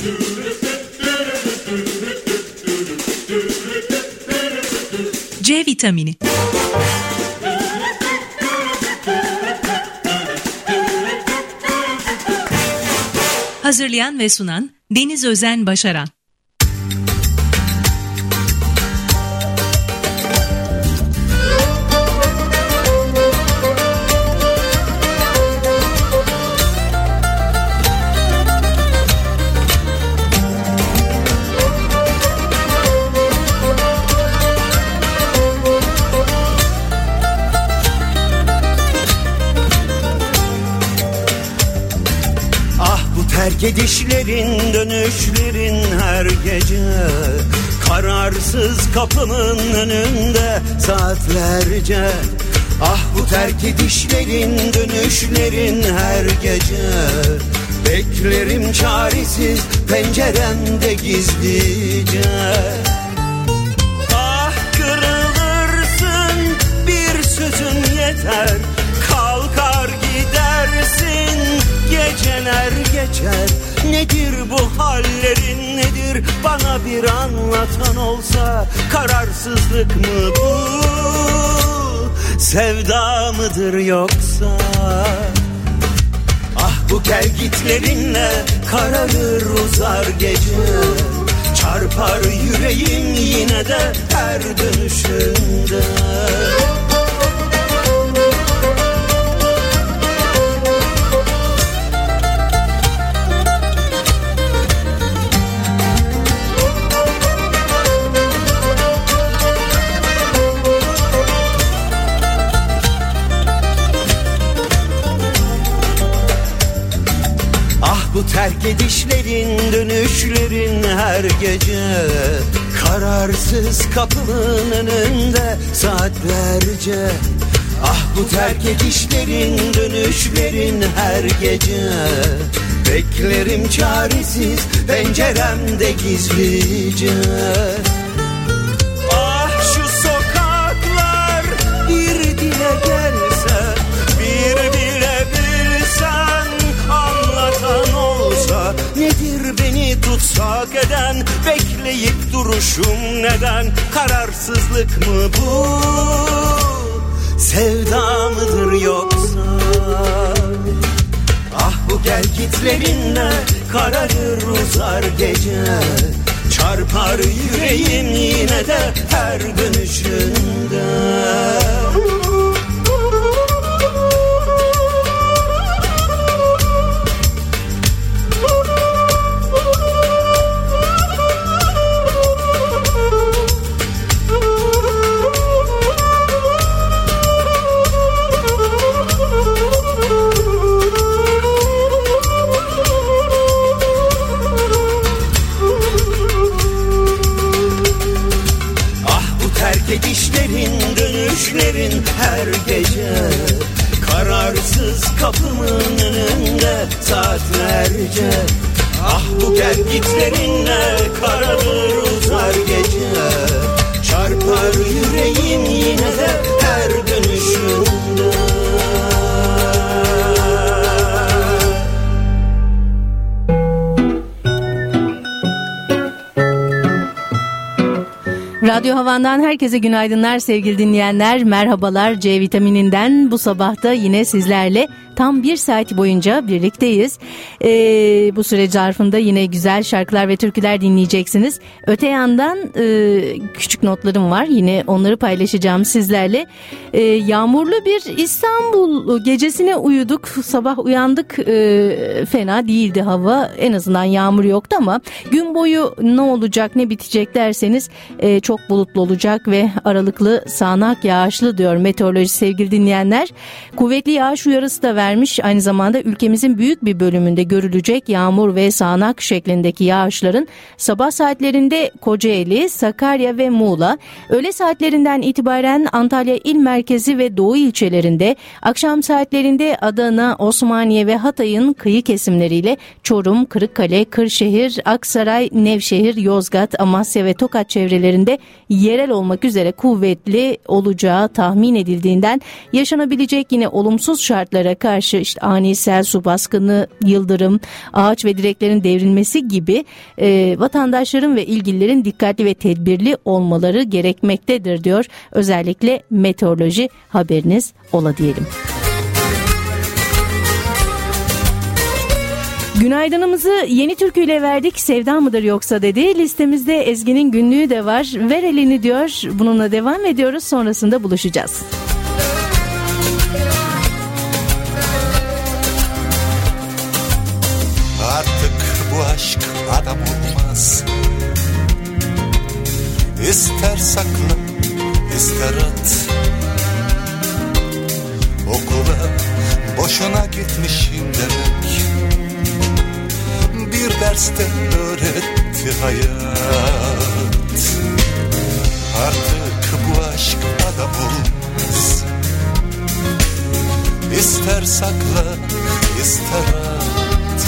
C vitamini. Hazırlayan ve sunan Deniz Özen Başaran. Terk edişlerin, dönüşlerin her gece, kararsız kapımın önünde saatlerce. Ah bu terk edişlerin, dönüşlerin her gece, beklerim çaresiz penceremde gizlice. Ah kırılırsın, bir sözün yeter, kalkar gidersin, geceler geçer. Nedir bu hallerin, nedir, bana bir anlatan olsa. Kararsızlık mı bu, sevda mıdır yoksa? Ah bu gel gitlerinle kararır uzar gece, çarpar yüreğim yine de her dönüşünde. Bu terk edişlerin, dönüşlerin her gece, kararsız kapımın önünde saatlerce. Ah bu terk edişlerin, dönüşlerin her gece, beklerim çaresiz penceremde gizlice. Ah şu sokaklar bir dile gelse, bir bile bilsen, anlatan olsa. Nedir beni tutsak eden, bekleyip duruşum neden? Kararsızlık mı bu, sevda mıdır yoksa? Ah bu gel gitlerinle kararır uzar gece, çarpar yüreğim yine de her dönüşünde. Gidişlerin, dönüşlerin her gece, kararsız kapımın önünde saatlerce. Ah bu gel gitlerinle kararır uzar gece, çarpar yüreğim yine de her dönüşünde. Radyo Havan'dan herkese günaydınlar sevgili dinleyenler, merhabalar. C vitamininden bu sabahta yine sizlerle tam bir saat boyunca birlikteyiz. Bu süre zarfında yine güzel şarkılar ve türküler dinleyeceksiniz. Öte yandan küçük notlarım var, yine onları paylaşacağım sizlerle. Yağmurlu bir İstanbul gecesine uyuduk, sabah uyandık, fena değildi hava, en azından yağmur yoktu ama gün boyu ne olacak ne bitecek derseniz çok bulutlu olacak ve aralıklı sağanak yağışlı diyor meteoroloji sevgili dinleyenler. Kuvvetli yağış uyarısı da vermiş. Aynı zamanda ülkemizin büyük bir bölümünde görülecek yağmur ve sağanak şeklindeki yağışların sabah saatlerinde Kocaeli, Sakarya ve Muğla, öğle saatlerinden itibaren Antalya il merkezi ve doğu ilçelerinde, akşam saatlerinde Adana, Osmaniye ve Hatay'ın kıyı kesimleriyle Çorum, Kırıkkale, Kırşehir, Aksaray, Nevşehir, Yozgat, Amasya ve Tokat çevrelerinde yerel olmak üzere kuvvetli olacağı tahmin edildiğinden yaşanabilecek yine olumsuz şartlara karşı karşı işte ani sel, su baskını, yıldırım, ağaç ve direklerin devrilmesi gibi vatandaşların ve ilgililerin dikkatli ve tedbirli olmaları gerekmektedir diyor. Özellikle meteoroloji, haberiniz ola diyelim. Günaydınımızı yeni türküyle verdik. Sevda mıdır yoksa dedi. Listemizde Ezgi'nin günlüğü de var. Ver elini diyor. Bununla devam ediyoruz. Sonrasında buluşacağız. Artık bu aşk adam olmaz. İster sakla, ister at. Okula boşuna gitmişim demek. Bir derste öğretti hayat. Artık bu aşk adam olmaz. İster sakla, ister at.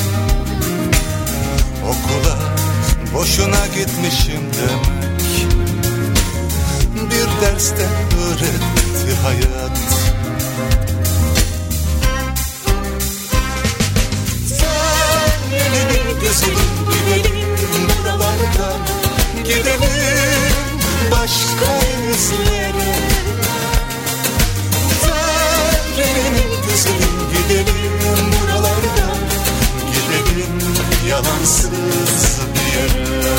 Okula boşuna gitmişim demek. Bir derste öğretti hayat. Güzelim gidelim buralardan, gidelim başka denizlere. Verelim güzelim gidelim buralardan, gidelim yalansız bir yere.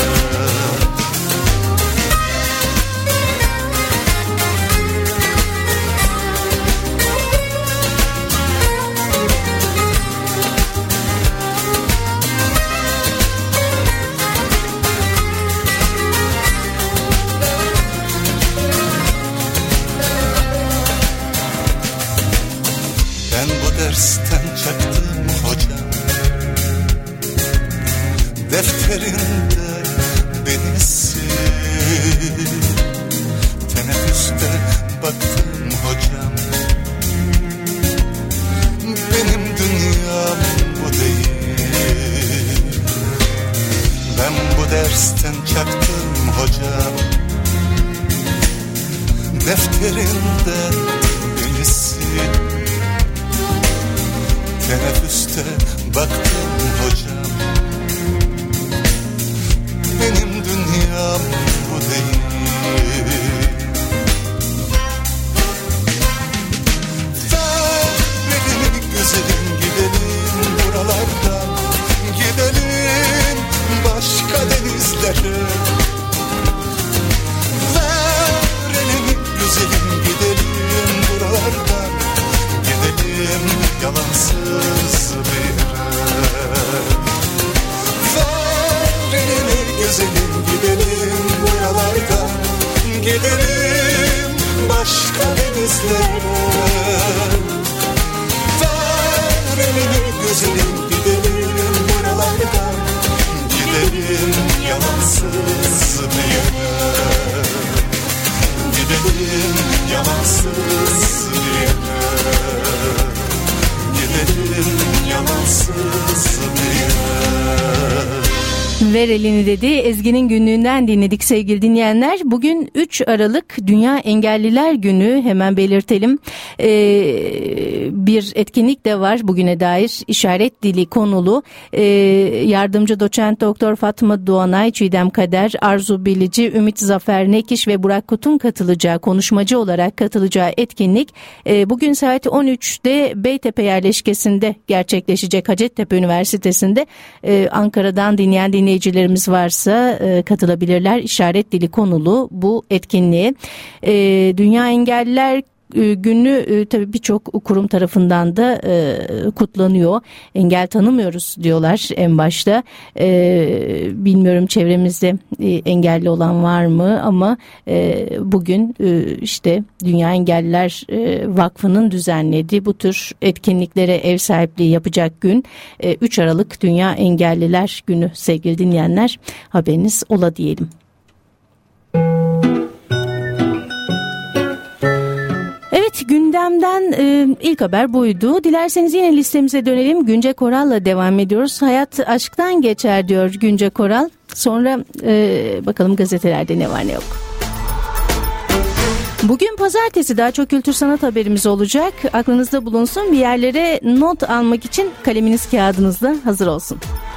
Dersten çaktım hocam, defterinde beni sil. Teneffüste baktım hocam, benim dünyam bu değil. Ben bu dersten çaktım hocam, defterinde beni sil. Teneffüste baktım hocam, benim dünyam bu değil. Verelim güzelim gidelim buralardan, gidelim başka denizlere. Verelim güzelim gidelim buralardan, gidelim yalansız bir yere. Verelim güzelim gidelim buralardan, gidelim başka denizlere. Verelim güzelim gidelim buralardan, gidelim yalansız bir yere. Gidelim yalansız bir yere. Gidelim yalansız bir yere. Ver elini dedi. Ezgi'nin günlüğünden dinledik sevgili dinleyenler. Bugün 3 Aralık Dünya Engelliler Günü, hemen belirtelim. Bir etkinlik de var bugüne dair, işaret dili konulu. Yardımcı doçent doktor Fatma Doğanay, Çiğdem Kader, Arzu Bilici, Ümit Zafer Nekiş ve Burak Kut'un katılacağı, konuşmacı olarak katılacağı etkinlik bugün saat 13'te Beytepe yerleşkesinde gerçekleşecek, Hacettepe Üniversitesi'nde. Ankara'dan dinleyen dinleyicilerimiz varsa katılabilirler. İşaret dili konulu bu etkinliğe. Dünya Engelliler Günü tabii birçok kurum tarafından da kutlanıyor. Engel tanımıyoruz diyorlar en başta. Bilmiyorum çevremizde engelli olan var mı, ama bugün işte Dünya Engelliler Vakfı'nın düzenlediği bu tür etkinliklere ev sahipliği yapacak gün 3 Aralık Dünya Engelliler Günü sevgili dinleyenler, haberiniz ola diyelim. Evet, gündemden ilk haber buydu. Dilerseniz yine listemize dönelim. Günce Koral'la devam ediyoruz. Hayat aşktan geçer diyor Günce Koral. Sonra bakalım gazetelerde ne var ne yok. Bugün pazartesi, daha çok kültür sanat haberimiz olacak. Aklınızda bulunsun, bir yerlere not almak için kaleminiz kağıdınızda hazır olsun.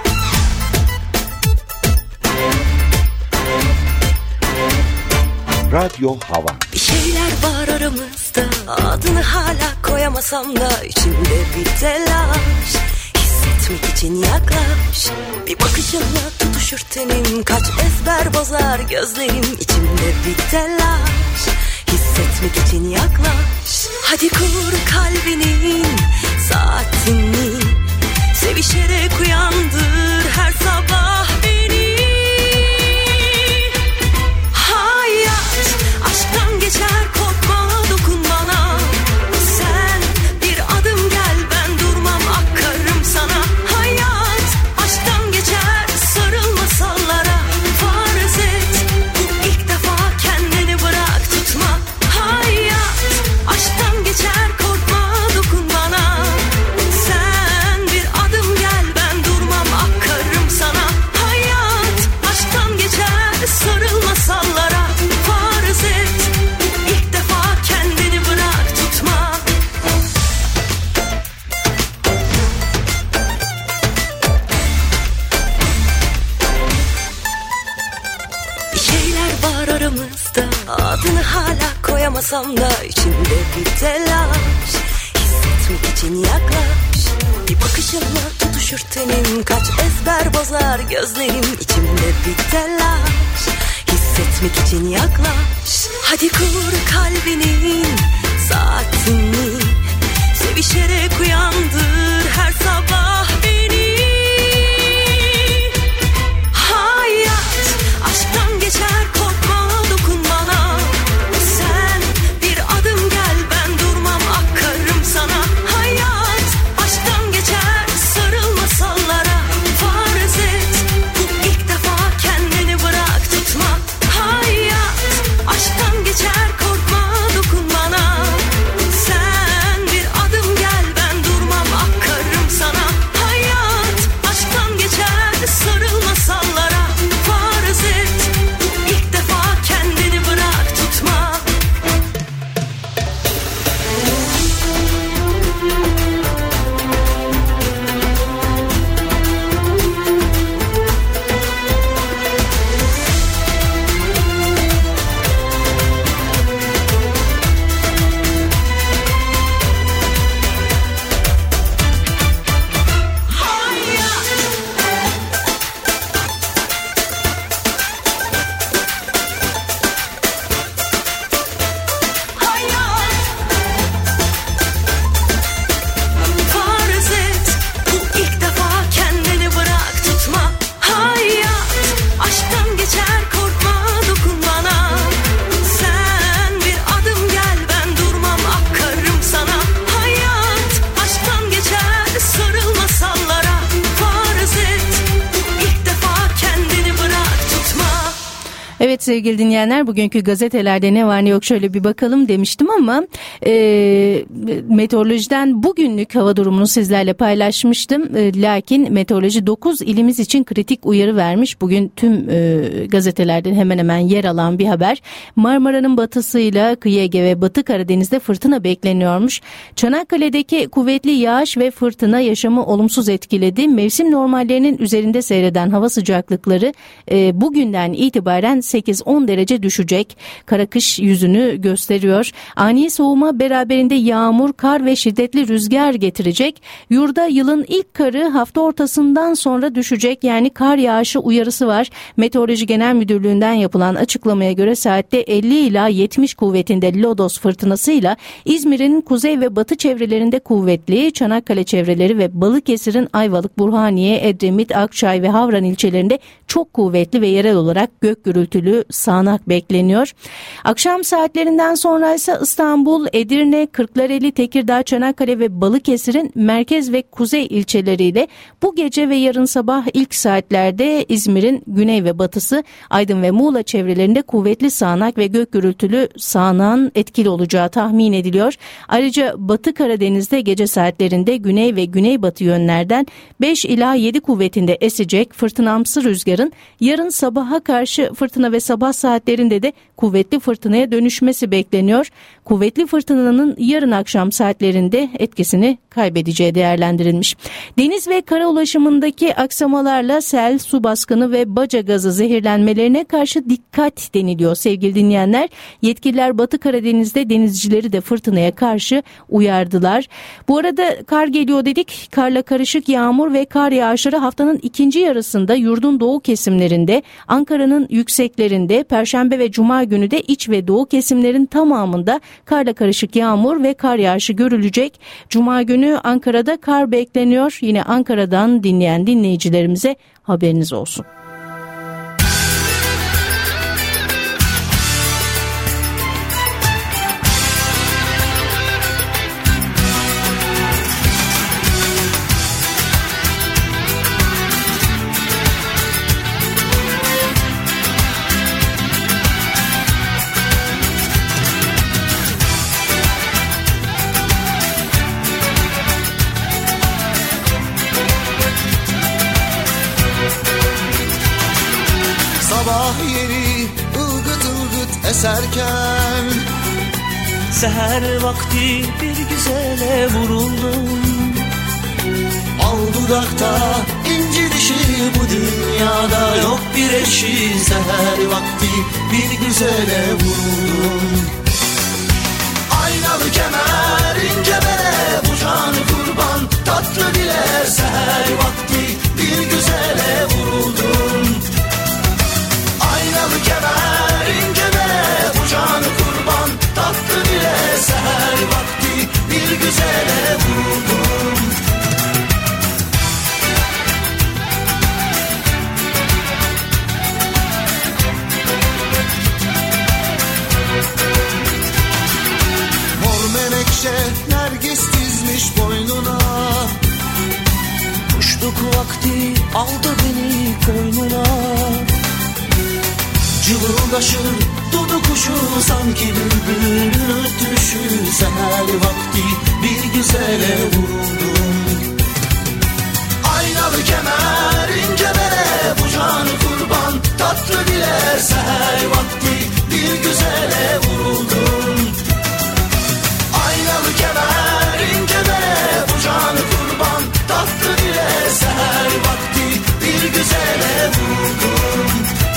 Radyo Hava. Bir şeyler var aramızda, adını hala koyamasam da içimde bir telaş. Hissetmek için yaklaş, bir bakışınla tutuşur tenim, kaç ezber bozar gözlerim, içimde bir telaş. Hissetmek için yaklaş, hadi kur kalbinin saatini, sevişerek uyandır her sabah beni. Hayat aşktan geçer, korkma, dokun bana. Sen bir adım gel, ben durmam, akarım sana. Hayat aşktan geçer, sarıl masallara. Farz et bu ilk defa, kendini bırak, tutma. Hayat aşktan geçer, korkma, dokun bana. Sen bir adım gel, ben durmam, akarım sana. Hayat aşktan geçer, sarıl masallara. Farz et bu ilk defa, kendini bırak, tutma. Bir şeyler var aramızda, adını hala koyamasam da içimde bir telaş. Hissetmek için yaklaş, bir bakışınla tutuşur tenim, kaç ezber bozar gözlerim, içimde bir telaş. Hissetmek için yaklaş, hadi kur kalbinin saatini, sevişerek uyandır her sabah beni. Hayat aşktan geçer, korkma, dokun bana. Sen bir adım gel, ben durmam, akarım sana. Hayat aşktan geçer, sarıl masallara. Farz et bu ilk defa, kendini bırak, tutma. Hayat aşktan geçer, korkma, dokun bana. Sen bir adım gel, ben durmam, akarım sana. Hayat aşktan geçer, sarıl masallara. Farz et bu ilk defa, kendini bırak, tutma. Farz et bu ilk defa, kendini bırak, tutma. Hayat aşktan geçer, korkma, dokun bana. Sen bir adım gel, ben durmam, akarım sana. Hayat aşktan geçer, sarıl masallara. Farz et bu ilk defa, kendini bırak, tutma. Evet sevgili dinleyenler, bugünkü gazetelerde ne var ne yok şöyle bir bakalım demiştim ama meteorolojiden bugünlük hava durumunu sizlerle paylaşmıştım. Lakin meteoroloji 9 ilimiz için kritik uyarı vermiş. Bugün tüm gazetelerde hemen hemen yer alan bir haber. Marmara'nın batısıyla Kıyı Ege ve Batı Karadeniz'de fırtına bekleniyormuş. Çanakkale'deki kuvvetli yağış ve fırtına yaşamı olumsuz etkiledi. Mevsim normallerinin üzerinde seyreden hava sıcaklıkları bugünden itibaren 8-10 derece düşecek. Kara kış yüzünü gösteriyor. Ani soğuma beraberinde yağmur, kar ve şiddetli rüzgar getirecek. Yurda yılın ilk karı hafta ortasından sonra düşecek. Yani kar yağışı uyarısı var. Meteoroloji Genel Müdürlüğü'nden yapılan açıklamaya göre saatte 50 ila 70 kuvvetinde lodos fırtınasıyla İzmir'in kuzey ve batı çevrelerinde kuvvetli, Çanakkale çevreleri ve Balıkesir'in Ayvalık, Burhaniye, Edremit, Akçay ve Havran ilçelerinde çok kuvvetli ve yerel olarak gök gürültülü sağanak bekleniyor. Akşam saatlerinden sonra ise İstanbul, Edirne, Kırklareli, Tekirdağ, Çanakkale ve Balıkesir'in merkez ve kuzey ilçeleriyle bu gece ve yarın sabah ilk saatlerde İzmir'in güney ve batısı, Aydın ve Muğla çevrelerinde kuvvetli sağanak ve gök gürültülü sağanağın etkili olacağı tahmin ediliyor. Ayrıca Batı Karadeniz'de gece saatlerinde güney ve güneybatı yönlerden 5 ila 7 kuvvetinde esecek fırtınamsı rüzgarın rüzgarların yarın sabaha karşı fırtına ve sabah saatlerinde de kuvvetli fırtınaya dönüşmesi bekleniyor. Kuvvetli fırtınanın yarın akşam saatlerinde etkisini kaybedeceği değerlendirilmiş. Deniz ve kara ulaşımındaki aksamalarla sel, su baskını ve baca gazı zehirlenmelerine karşı dikkat deniliyor sevgili dinleyenler. Yetkililer Batı Karadeniz'de denizcileri de fırtınaya karşı uyardılar. Bu arada kar geliyor dedik. Karla karışık yağmur ve kar yağışları haftanın ikinci yarısında yurdun doğu kesimlerinde, Ankara'nın yükseklerinde, Perşembe ve Cuma günü de iç ve doğu kesimlerin tamamında karla karışık yağmur ve kar yağışı görülecek. Cuma günü Ankara'da kar bekleniyor. Yine Ankara'dan dinleyen dinleyicilerimize haberiniz olsun. Sabah yeri ılgıt ılgıt eserken, seher vakti bir güzele vuruldum. al dudakta inci dişi bu dünyada yok bir eşi. Seher vakti bir güzele vuruldum. Aynalı kemer ince bere bu canı kurban, tatlı dile seher vakti bir güzele vuruldum. Aynalı kemer ince bere bu canı kurban, tatlı dile seher vakti bir güzele vuruldum. Mor menekşe nergis dizmiş boynuna, Kuşluk vakti aldı beni koynuna. cıvıldaşır dudu kuşu sanki bülbülün ötüşü. Seher vakti bir güzele vuruldum. Aynalı kemer ince bere bu canı kurban, tatlı dile seher vakti bir güzele vuruldum. Aynalı kemer ince bere bu canı kurban, tatlı dile seher vakti bir güzele vuruldum.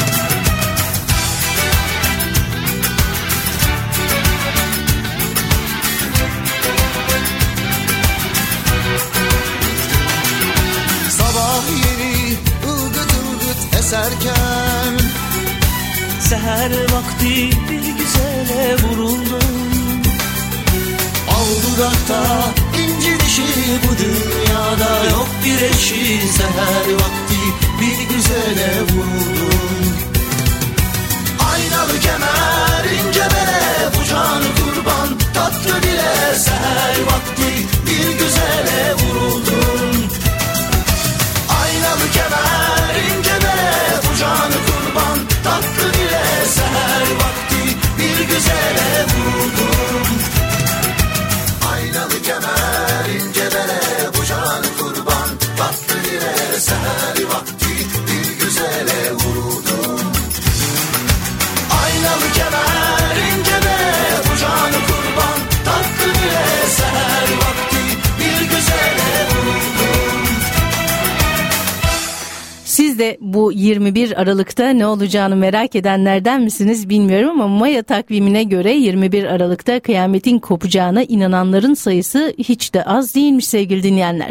Sabah yeri ılgıt ılgıt eserken, Seher vakti bir güzele vuruldum. al dudakta inci dişi bu dünyada yok bir eşi. Seher vakti bir güzele vuruldum. Aynalı kemer ince bere bu canı kurban, tatlı dile seher vakti bir güzele vuruldum. Aynalı kemer ince bere bu canı kurban, tatlı dile seher vakti bir güzele vuruldum. Aynalı kemer ince bere bu canı kurban, tatlı dile seher vakti bir güzele vuruldum. Aynalı kemer ince bere bu canı kurban, tatlı dile seher vakti bir güzele vuruldum. Siz de bu 21 Aralık'ta ne olacağını merak edenlerden misiniz bilmiyorum ama Maya takvimine göre 21 Aralık'ta kıyametin kopacağına inananların sayısı hiç de az değilmiş sevgili dinleyenler.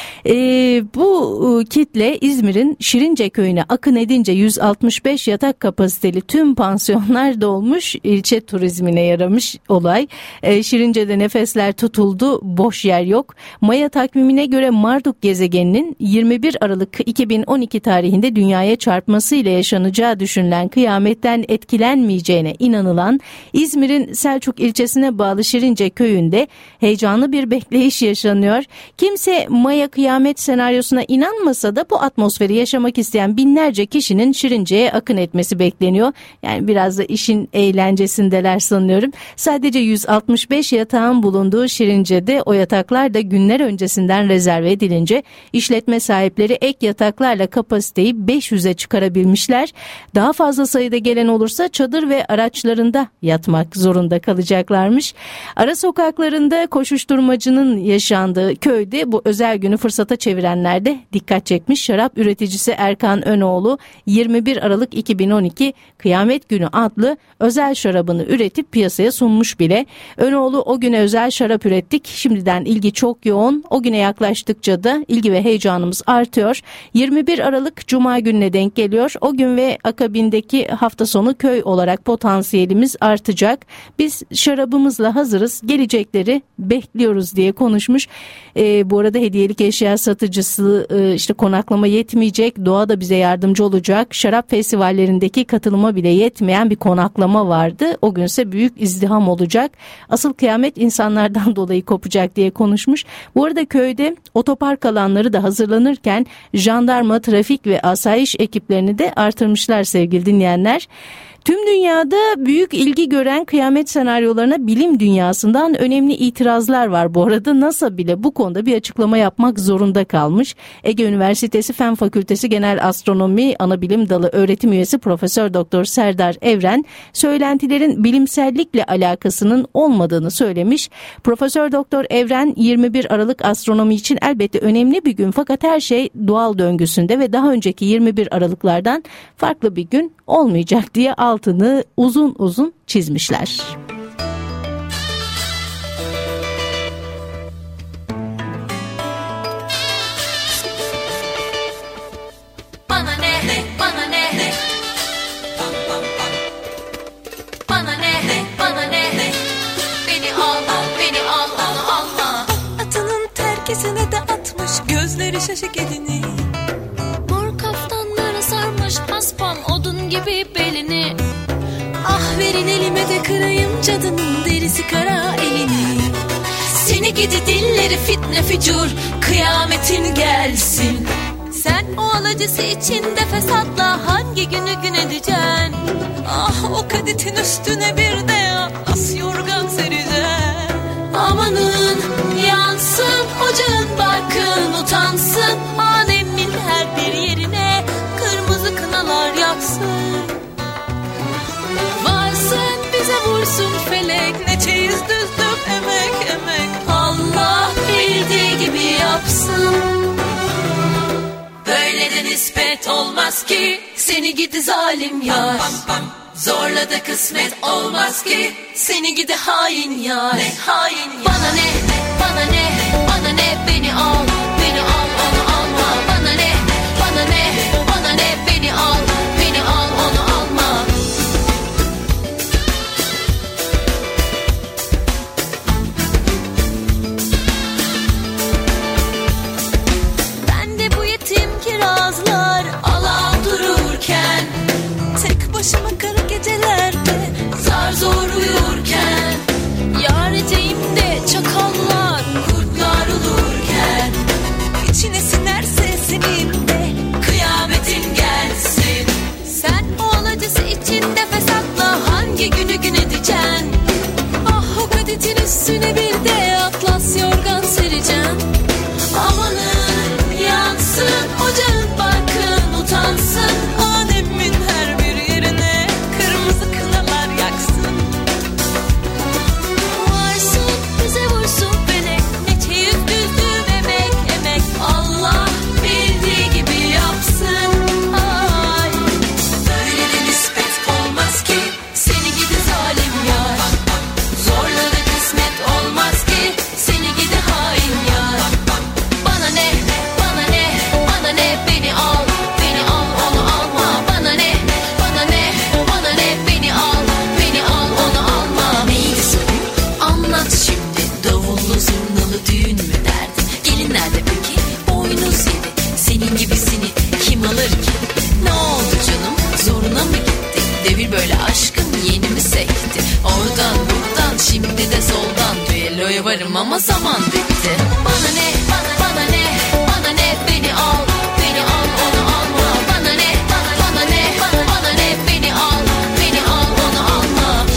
Bu kitle İzmir'in Şirince köyüne akın edince 165 yatak kapasiteli tüm pansiyonlar dolmuş, ilçe turizmine yaramış olay. Şirince'de nefesler tutuldu, boş yer yok. Maya takvimine göre Marduk gezegeninin 21 Aralık 2012 tarihinde dünyaya çarpmasıyla yaşanacağı düşünülen kıyametten etkilenmeyeceğine inanılan İzmir'in Selçuk ilçesine bağlı Şirince köyünde heyecanlı bir bekleyiş yaşanıyor. Kimse Maya kıyamet senaryosuna inanmasa da bu atmosferi yaşamak isteyen binlerce kişinin Şirince'ye akın etmesi bekleniyor. Yani biraz da işin eğlencesindeler sanıyorum. Sadece 165 yatağın bulunduğu Şirince'de o yataklar da günler öncesinden rezerve edilince işletme sahipleri ek yataklarla kapasiteyi sayıyı 500'e çıkarabilmişler. Daha fazla sayıda gelen olursa çadır ve araçlarında yatmak zorunda kalacaklarmış. Ara sokaklarında koşuşturmacının yaşandığı köyde bu özel günü fırsata çevirenler de dikkat çekmiş. Şarap üreticisi Erkan Önoğlu 21 Aralık 2012 Kıyamet Günü adlı özel şarabını üretip piyasaya sunmuş bile. Önoğlu o güne özel şarap ürettik. Şimdiden ilgi çok yoğun. O güne yaklaştıkça da ilgi ve heyecanımız artıyor. 21 Aralık Cuma gününe denk geliyor. O gün ve akabindeki hafta sonu köy olarak potansiyelimiz artacak. Biz şarabımızla hazırız. Gelecekleri bekliyoruz diye konuşmuş. Bu arada hediyelik eşya satıcısı işte konaklama yetmeyecek. Doğa da bize yardımcı olacak. Şarap festivallerindeki katılıma bile yetmeyen bir konaklama vardı. O günse büyük izdiham olacak. Asıl kıyamet insanlardan dolayı kopacak diye konuşmuş. Bu arada köyde otopark alanları da hazırlanırken jandarma, trafik ve asayiş ekiplerini de artırmışlar sevgili dinleyenler. Tüm dünyada büyük ilgi gören kıyamet senaryolarına bilim dünyasından önemli itirazlar var. Bu arada NASA bile bu konuda bir açıklama yapmak zorunda kalmış. Ege Üniversitesi Fen Fakültesi Genel Astronomi Anabilim Dalı öğretim üyesi Profesör Doktor Serdar Evren, söylentilerin bilimsellikle alakasının olmadığını söylemiş. Profesör Doktor Evren 21 Aralık astronomi için elbette önemli bir gün, fakat her şey doğal döngüsünde ve daha önceki 21 Aralıklardan farklı bir gün olmayacak diye altını uzun uzun çizmişler. Bana ne, bana ne, bana ne, bana ne, beni al, beni al, alma. Atının terkisine de atmış gözleri şaşık edini. Mor kaftanlara sarmış paspam odun gibi belini. Ah verin elime de kırayım cadının derisi kara elini. Seni gidi dilleri fitne fücur, kıyametin gelsin. Sen o alıcısı içinde fesatla hangi günü gün edeceksin? Ah o kadetin üstüne bir de atlas yorgan sereceksin. Amanın yansın ocağın barkın utansın. Alemin her bir yerine kırmızı kınalar yaksın. Varsın bize vursun felek, ne çeyiz düzdüm emek emek. Allah bildiği gibi yapsın. Böyle de nispet olmaz ki seni gidi zalim yar. Zorla da kısmet olmaz ki seni gidi hain yar. Hain yar. Bana ne, bana ne, bana ne, beni al, beni al, onu alma. Bana ne, bana ne, bana ne, beni al, beni al, onu alma. Ben de bu yetim kirazlar ala dururken, tek başıma kara gecelerde zar zor uyurken, yar eteğimde çakallar kurtlar olurken, içine sinerse senin de kıyametin gelsin. Sen o alıcısı içinde fesatla hangi günü gün edeceksin? Ah o kadetin üstüne bir de atlas yorgan sereceksin. Amanın yansın ocağın barkın utansın. Alemin her bir yerine kırmızı kınalar yaksın. Varsın bize vursun felek, ne çeyiz düzdüm emek emek. Allah bildiği gibi yapsın. Ay. Böyle de nispet olmaz ki seni gidi zalim yar. Zorla da kısmet olmaz ki seni gidi hain yar. Bana ne, bana ne, bana ne, beni al, beni al, onu alma. Bana ne, bana ne, bana ne, beni al, beni al, onu alma. Neydi sorun? Anlat şimdi. Davullu zurnalı düğün mü derdin? Gelin nerede peki? Boynuz yedi. Senin gibisini kim alır ki? Ne oldu canım? Zoruna mı gitti? Devir böyle aşkın yeni mi sekti? Oradan buradan şimdi de soldan düelloya varım ama zaman bitti. Bana ne, bana ne, bana ne, beni al, beni al, onu alma. Bana ne, bana ne, bana ne, beni al, beni al, onu alma.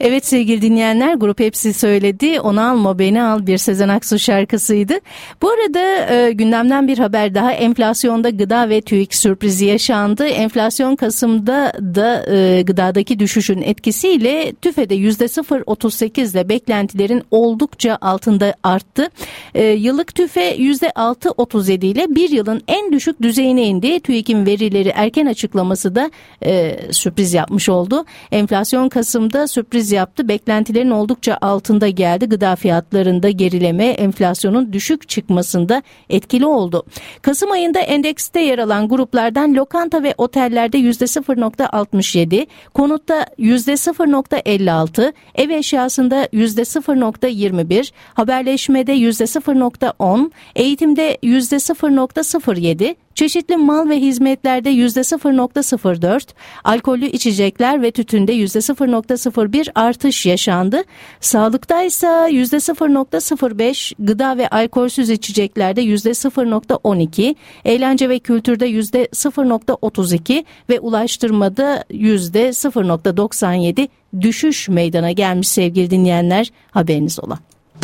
Evet sevgili dinleyenler, grup hepsi söyledi. Onu alma beni al, bir Sezen Aksu şarkısıydı. Bu arada gündemden bir haber daha. Enflasyonda gıda ve TÜİK sürprizi yaşandı. Enflasyon Kasım'da da gıdadaki düşüşün etkisiyle TÜFE'de %0.38 ile beklentilerin oldukça altında arttı. Yıllık TÜFE %6.37 ile bir yılın en düşük düzeyine indi. TÜİK'in verileri erken açıklaması da sürpriz yapmış oldu. Enflasyon Kasım'da sürpriz yaptı. Beklentilerin oldukça altında geldi. Gıda fiyatlarında gerileme enflasyonun düşük çıkmasında etkili oldu. Kasım ayında endekste yer alan gruplardan lokanta ve otellerde %0.67, konutta %0.56, ev eşyasında %0.21, haberleşmede %0.10, eğitimde %0.07, çeşitli mal ve hizmetlerde %0.04, alkollü içecekler ve tütünde %0.01 artış yaşandı. Sağlıkta ise %0.05, gıda ve alkolsüz içeceklerde %0.12, eğlence ve kültürde %0.32 ve ulaştırmada %0.97 düşüş meydana gelmiş sevgili dinleyenler, haberiniz ola.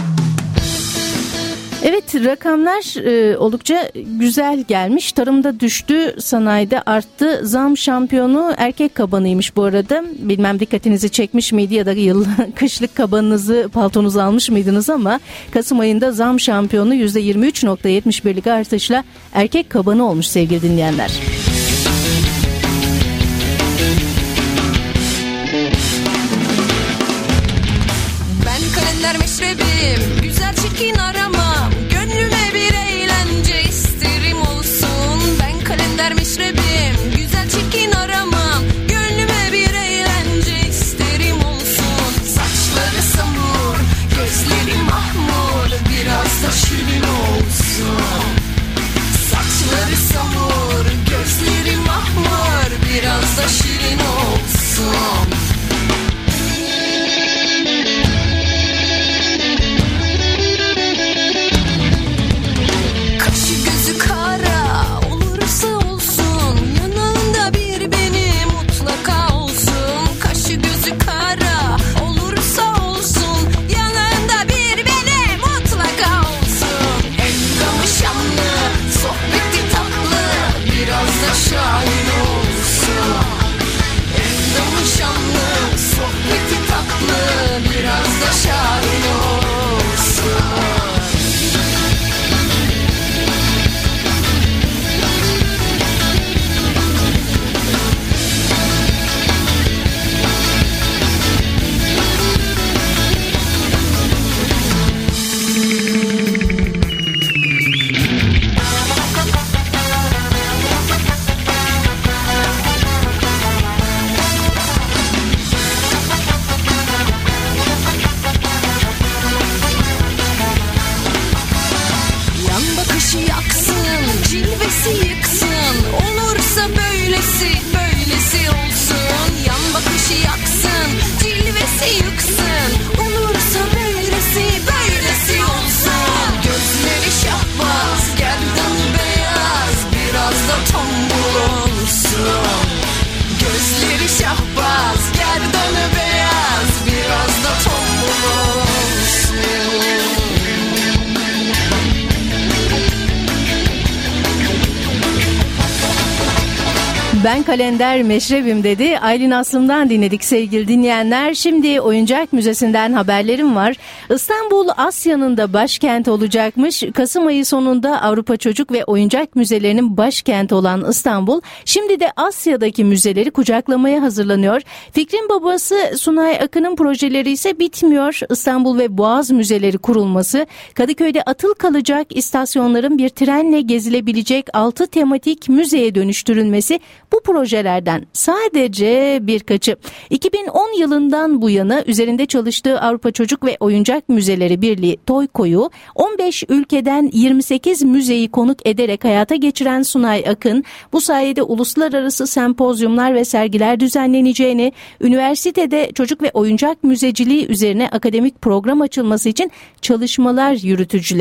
Evet, rakamlar oldukça güzel gelmiş. Tarımda düştü, sanayide arttı. Zam şampiyonu erkek kabanıymış bu arada. Bilmem dikkatinizi çekmiş miydi ya da kışlık kabanınızı, paltonuzu almış mıydınız ama Kasım ayında zam şampiyonu %23.71'lik artışla erkek kabanı olmuş sevgili dinleyenler. Ben kalender meşrebim, güzel çirkin aramam. Gönlüme bir eğlence isterim olsun. Ben kalender meşrebim, güzel çirkin aramam. Gönlüme bir eğlence isterim olsun. Saçları samur, gözleri mahmur, biraz da şirin olsun. Saçları samur, gözleri mahmur, biraz da şirin olsun. Ben kalender meşrebim dedi. Aylin Aslım'dan dinledik sevgili dinleyenler. Şimdi Oyuncak Müzesi'nden haberlerim var. İstanbul Asya'nın da başkenti olacakmış. Kasım ayı sonunda Avrupa Çocuk ve Oyuncak Müzelerinin başkenti olan İstanbul, şimdi de Asya'daki müzeleri kucaklamaya hazırlanıyor. Fikrin babası Sunay Akın'ın projeleri ise bitmiyor. İstanbul ve Boğaz müzeleri kurulması, Kadıköy'de atıl kalacak istasyonların bir trenle gezilebilecek 6 tematik müzeye dönüştürülmesi bu projelerden sadece birkaçı. 2010 yılından bu yana üzerinde çalıştığı Avrupa Çocuk ve Oyuncak Müzeleri Birliği TOYKO'yu 15 ülkeden 28 müzeyi konuk ederek hayata geçiren Sunay Akın, bu sayede uluslararası sempozyumlar ve sergiler düzenleneceğini, üniversitede çocuk ve oyuncak müzeciliği üzerine akademik program açılması için çalışmalar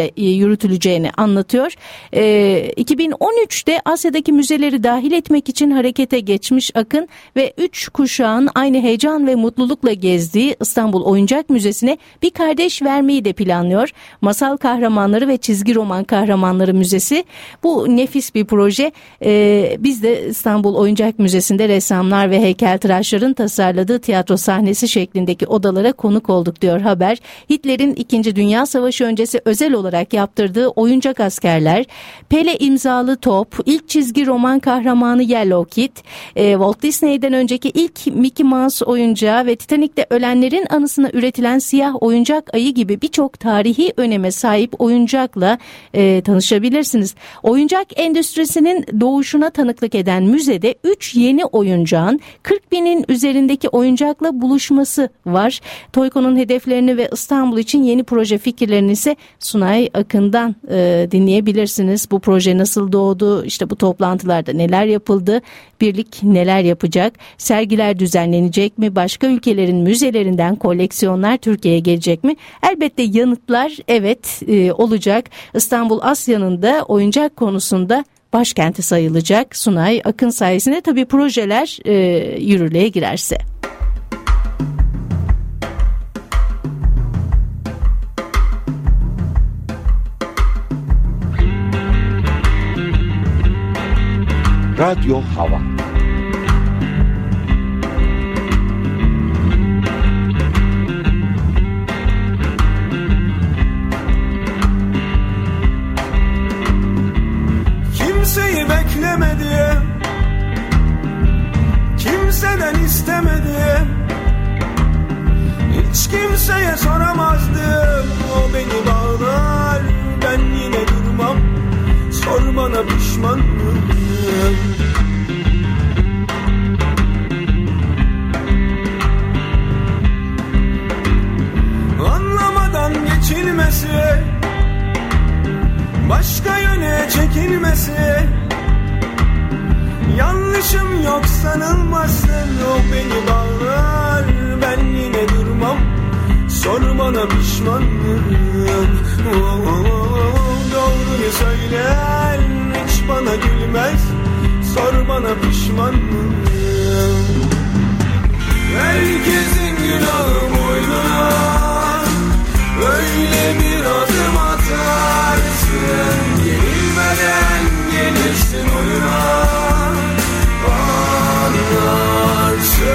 yürütüleceğini anlatıyor. 2013'te Asya'daki müzeleri dahil etmek için harekete geçmiş Akın ve 3 kuşağın aynı heyecan ve mutlulukla gezdiği İstanbul Oyuncak Müzesi'ne bir kardeş vermeyi de planlıyor. Masal Kahramanları ve Çizgi Roman Kahramanları Müzesi. Bu nefis bir proje. Biz de İstanbul Oyuncak Müzesi'nde ressamlar ve heykeltıraşların tasarladığı tiyatro sahnesi şeklindeki odalara konuk olduk diyor haber. Hitler'in 2. Dünya Savaşı öncesi özel olarak yaptırdığı oyuncak askerler, Pele imzalı top, ilk çizgi roman kahramanı Yellow Kid, Walt Disney'den önceki ilk Mickey Mouse oyuncağı ve Titanic'te ölenlerin anısına üretilen siyah oyuncak ayı gibi birçok tarihi öneme sahip oyuncakla tanışabilirsiniz. Oyuncak endüstrisinin doğuşuna tanıklık eden müzede 3 yeni oyuncağın 40.000'in üzerindeki oyuncakla buluşması var. Toyko'nun hedeflerini ve İstanbul için yeni proje fikirlerini ise Sunay Akın'dan dinleyebilirsiniz. Bu proje nasıl doğdu? İşte bu toplantılarda neler yapıldı? Birlik neler yapacak? Sergiler düzenlenecek mi? Başka ülkelerin müzelerinden koleksiyonlar Türkiye'ye gelecek mi? Elbette yanıtlar evet olacak. İstanbul Asya'nın da oyuncak konusunda başkenti sayılacak. Sunay Akın sayesinde tabii projeler yürürlüğe girerse. Radyo Hava. Kimseyi beklemedim, kimseden istemedim, hiç kimseye soramazdım. O beni bağlar, ben yine durmam, sor bana pişman mıyım? Anlamadan geçilmesi, başka yöne çekilmesi, yanlışım yok sanılmasın. O beni bağlar, ben yine durmam, sor bana pişman mıyım? Doğruyu söyler, hiç bana gülmez, sor bana pişman mıyım? Herkesin günahı boynuna, öyle bir adım atarsın, yenilmeden gelirsin oyuna, anlarsın.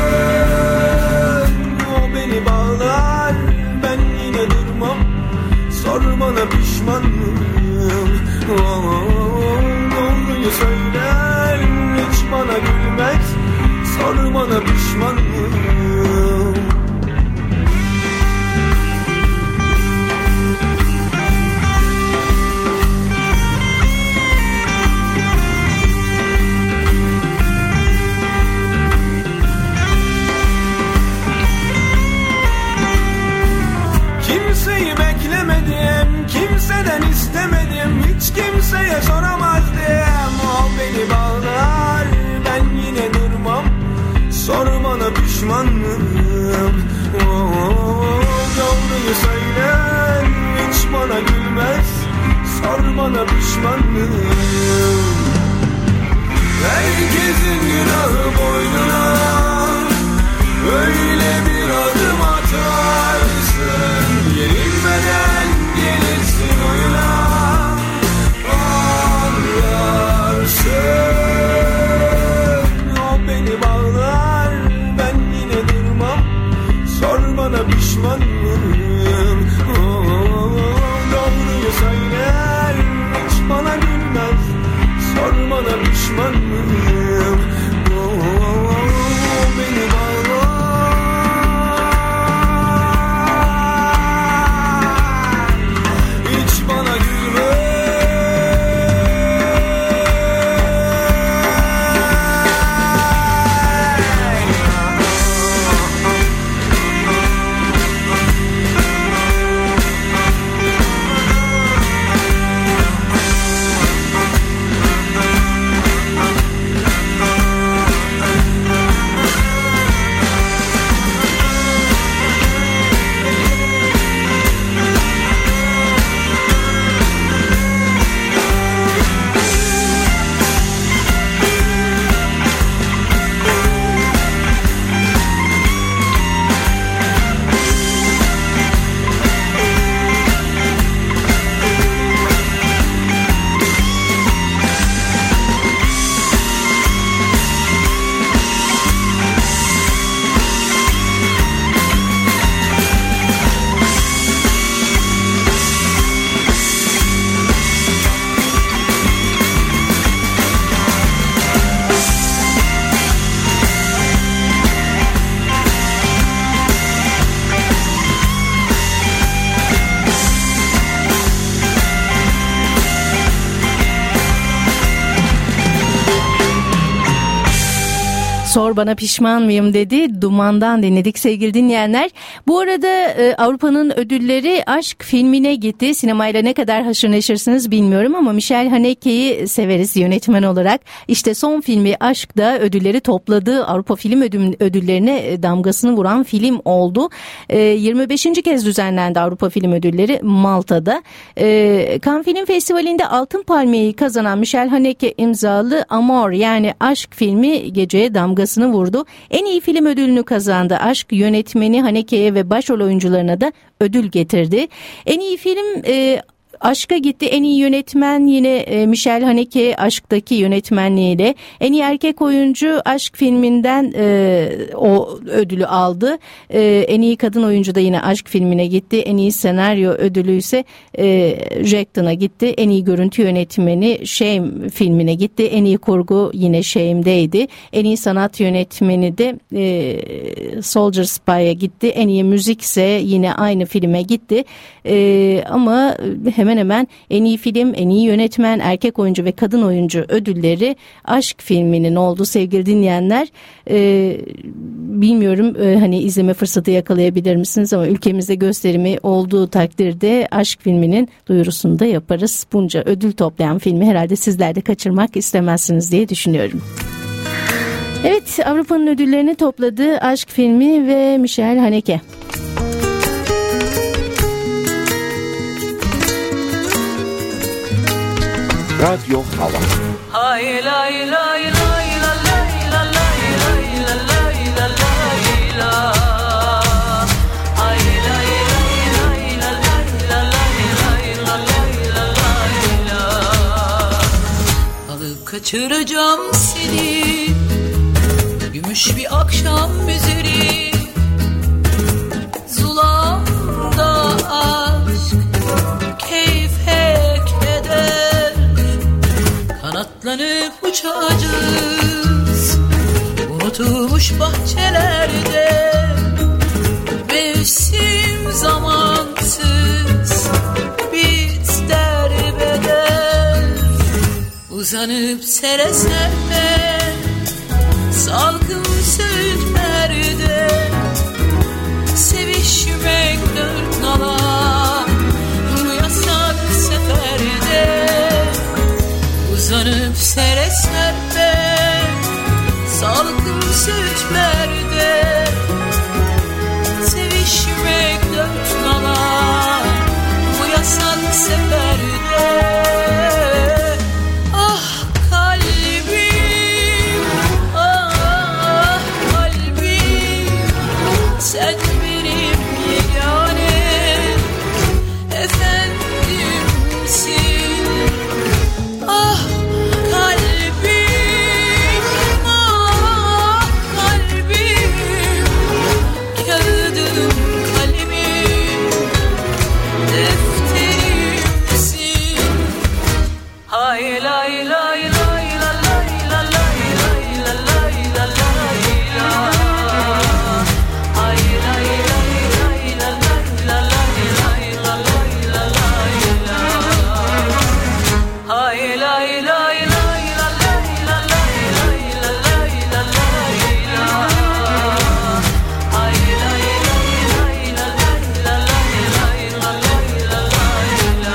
O beni bağlar, ben yine durmam, sor bana pişman mıyım? Doğruyu söyler, hiç bana gülmez, sor bana pişman mıyım? Kimseyi beklemedim, kimseden istemedim, hiç kimseye soramazdım. O beni bağlar, ben yine durmam, sor bana pişman mıyım? Doğruyu söyler, hiç bana gülmez, sor bana pişman mıyım? Herkesin günahı boynuna, öyle bir adım atarsın, yenilmeden gelirsin oyuna, anlarsın. O beni bağlar, ben yine durmam, sor bana pişman mıyım? Doğruyu söyler, hiç bana gülmez, sor bana pişman mıyım? Beni bağlar. Sor bana pişman mıyım dedi. Duman'dan dinledik sevgili dinleyenler. Bu arada Avrupa'nın ödülleri Aşk filmine gitti. Sinemayla ne kadar haşır neşirsiniz bilmiyorum ama Michel Haneke'yi severiz yönetmen olarak. İşte son filmi Aşk da ödülleri topladı. Avrupa Film Ödülleri'ne damgasını vuran film oldu. 25. kez düzenlendi Avrupa Film Ödülleri Malta'da. Cannes Film Festivali'nde Altın Palmiye'yi kazanan Michel Haneke imzalı Amor yani Aşk filmi geceye damgasını vurdu. En iyi film ödülünü kazandı. Aşk yönetmeni Haneke'ye ve başrol oyuncularına da ödül getirdi. En iyi film Aşk'a gitti. En iyi yönetmen yine Michel Haneke Aşk'taki yönetmenliğiyle. En iyi erkek oyuncu Aşk filminden o ödülü aldı. En iyi kadın oyuncu da yine Aşk filmine gitti. En iyi senaryo ödülü ise Jackton'a gitti. En iyi görüntü yönetmeni Shame filmine gitti. En iyi kurgu yine Shame'deydi. En iyi sanat yönetmeni de Soldier Spy'a gitti. En iyi müzik ise yine aynı filme gitti. Ama hemen en iyi film, en iyi yönetmen, erkek oyuncu ve kadın oyuncu ödülleri Aşk filminin oldu sevgili dinleyenler. Bilmiyorum hani izleme fırsatı yakalayabilir misiniz ama ülkemizde gösterimi olduğu takdirde Aşk filminin duyurusunu da yaparız. Bunca ödül toplayan filmi herhalde sizler de kaçırmak istemezsiniz diye düşünüyorum. Evet, Avrupa'nın ödüllerini topladığı Aşk filmi ve Michel Haneke. Radyo Hava. Hay lay lay lay la lay la lay lay la lay la lay la. Hay lay lay lay la lay la lay lay la lay la lay la. Alıp kaçıracağım seni gümüş bir akşam üzeri. Zulamda aşk keyfe keder. Kanatlanıp uçacağız unutulmuş bahçelerde. Mevsim zamansız bit derbeder. Uzanıp sere sere salkım söğütlerde. Sevişmek dört nala bu yasak seferde. Uzanıp sere sere salkım sütlerde. Sevişmek dört nala bu yasak seferde. Ah kalbim, ah kalbim, sen benim yegane efendimsin. Ah kalbim, ah kalbim, kağıdım kalemim, defterimsin. Hay lay lay lay la lay la lay lay la lay la lay la. Hay lay lay lay la lay la lay lay la lay la lay la. Hay lay lay lay la lay la lay lay la lay la lay la. Hay lay lay lay la lay la lay lay la lay la lay la.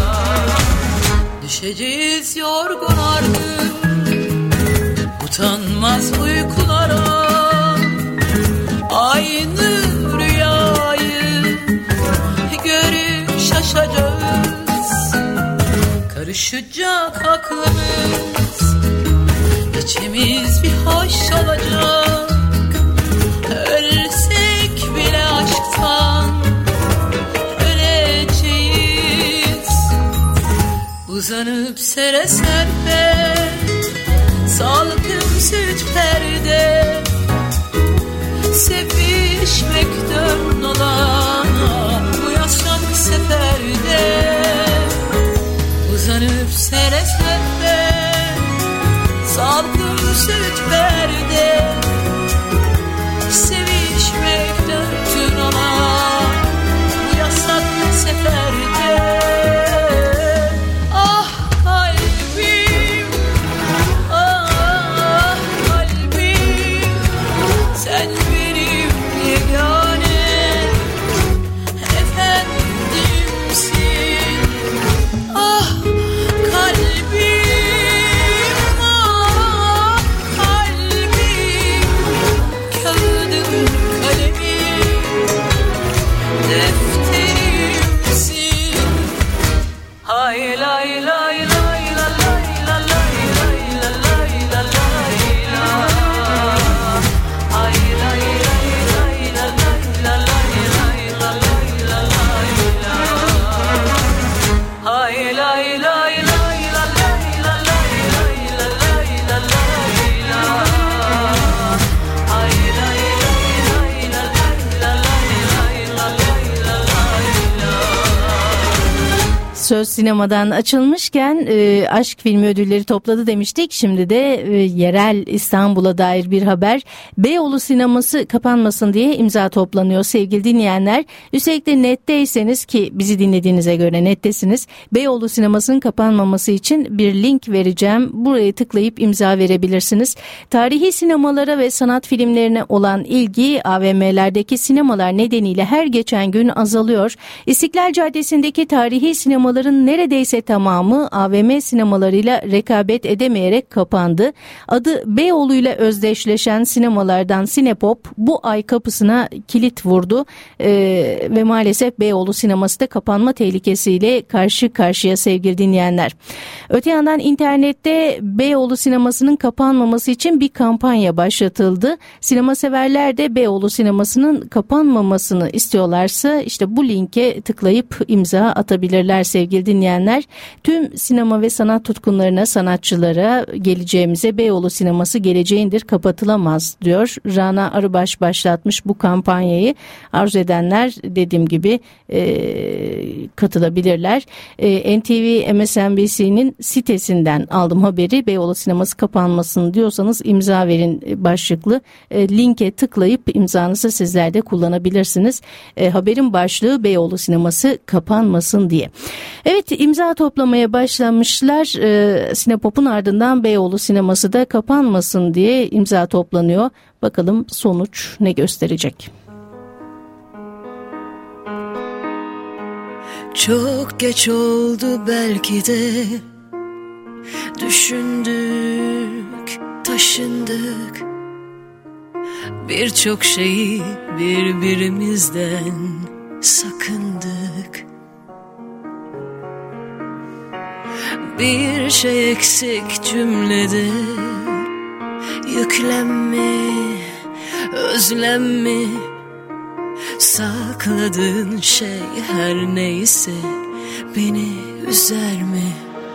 Düşeceğiz yorgun argın utanmaz uykulara. Aynı rüyayı görüp şaşacağız. Karışacak aklımız, içimiz bir hoş olacak. Ölsek bile aşktan öleceğiz. Uzanıp sere sere salkım sütlerde. Sevişmek dört nala bu yasak seferde. Uzanıp sere sere salkım sütlerde. Sevişmek dört nala bu yasak seferde. Ah kalbim, ah kalbim, Söz sinemadan açılmışken aşk filmi ödülleri topladı demiştik. Şimdi de yerel İstanbul'a dair bir haber. Beyoğlu sineması kapanmasın diye imza toplanıyor sevgili dinleyenler. Üstelik de netteyseniz, ki bizi dinlediğinize göre nettesiniz, Beyoğlu sinemasının kapanmaması için bir link vereceğim. Buraya tıklayıp imza verebilirsiniz. Tarihi sinemalara ve sanat filmlerine olan ilgi AVM'lerdeki sinemalar nedeniyle her geçen gün azalıyor. İstiklal Caddesi'ndeki tarihi sinemaların neredeyse tamamı AVM sinemalarıyla rekabet edemeyerek kapandı. Adı Beyoğlu ile özdeşleşen sinemalardan Sinepop bu ay kapısına kilit vurdu ve maalesef Beyoğlu sineması da kapanma tehlikesiyle karşı karşıya sevgili dinleyenler. Öte yandan internette Beyoğlu sinemasının kapanmaması için bir kampanya başlatıldı. Sinema severler de Beyoğlu sinemasının kapanmamasını istiyorlarsa işte bu linke tıklayıp imza atabilirler sevgili dinleyenler. Tüm sinema ve sanat tutkunlarına, sanatçılara geleceğimize Beyoğlu sineması geleceğindir, kapatılamaz diyor. Rana Arıbaş başlatmış bu kampanyayı. Arzu edenler dediğim gibi katılabilirler. NTV MSNBC'nin sitesinden aldım haberi. Beyoğlu sineması kapanmasın diyorsanız imza verin başlıklı linke tıklayıp imzanızı sizler de kullanabilirsiniz. Haberin başlığı Beyoğlu sineması kapanmasın diye. Evet, imza toplamaya başlamışlar. Sinepop'un ardından Beyoğlu sineması da kapanmasın diye imza toplanıyor. Bakalım sonuç ne gösterecek? Çok geç oldu belki de, düşündük, taşındık, birçok şeyi birbirimizden sakındık. Bir şey eksik cümlede, yüklem mi, özlem mi? Sakladığın şey her neyse beni üzer mi?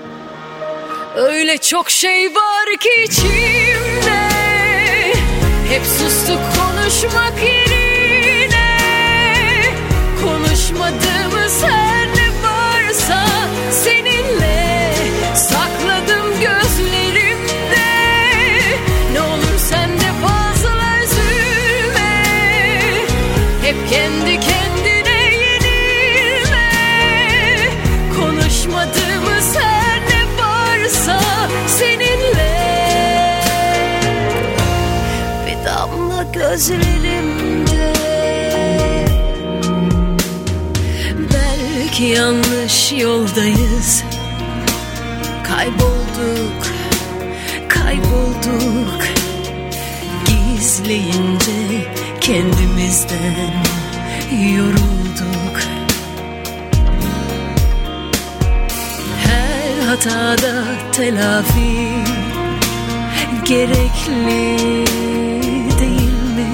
Öyle çok şey var ki içimde, hep sustuk konuşmak yerine. Konuşmadığımız her ne varsa seninle sakladım gözlerimde. Ne olur sen de fazla üzülme, hep kendi kendine yenilme. Konuşmadığımız her ne varsa seninle. Bir damla gözlerimde, belki yanlış yoldayız. Kaybolduk, kaybolduk, gizleyince kendimizden yorulduk. Her hatada telafi gerekli değil mi?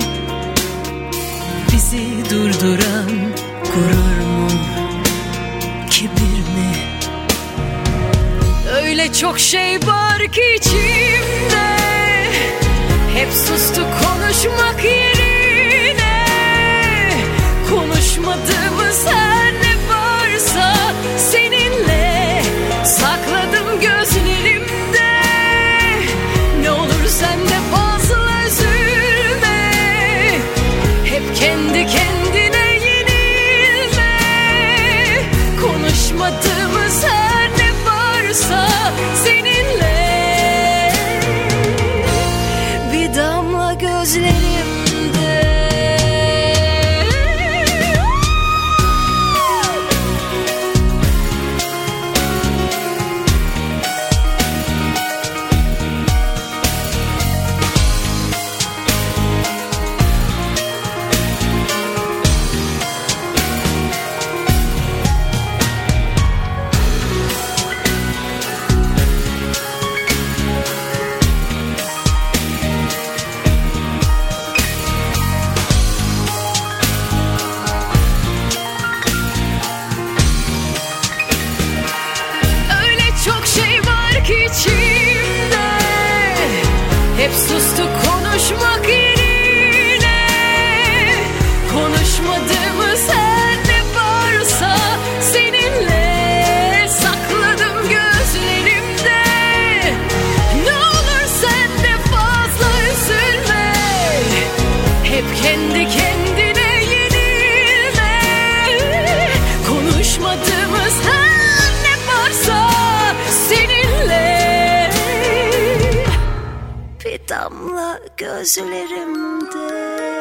Bizi durduran gurur mu, kibir mi? Öyle çok şey var ki içimde, hep sustuk konuşmak yerine. Konuşmadığımız her ne varsa seninle sakladım gözlerimde. Ne olur sen de fazla üzülme, hep kendi kendine yenilme. Konuşmadığımız her ne varsa seninle. Bir damla gözlerimde, damla gözlerimde.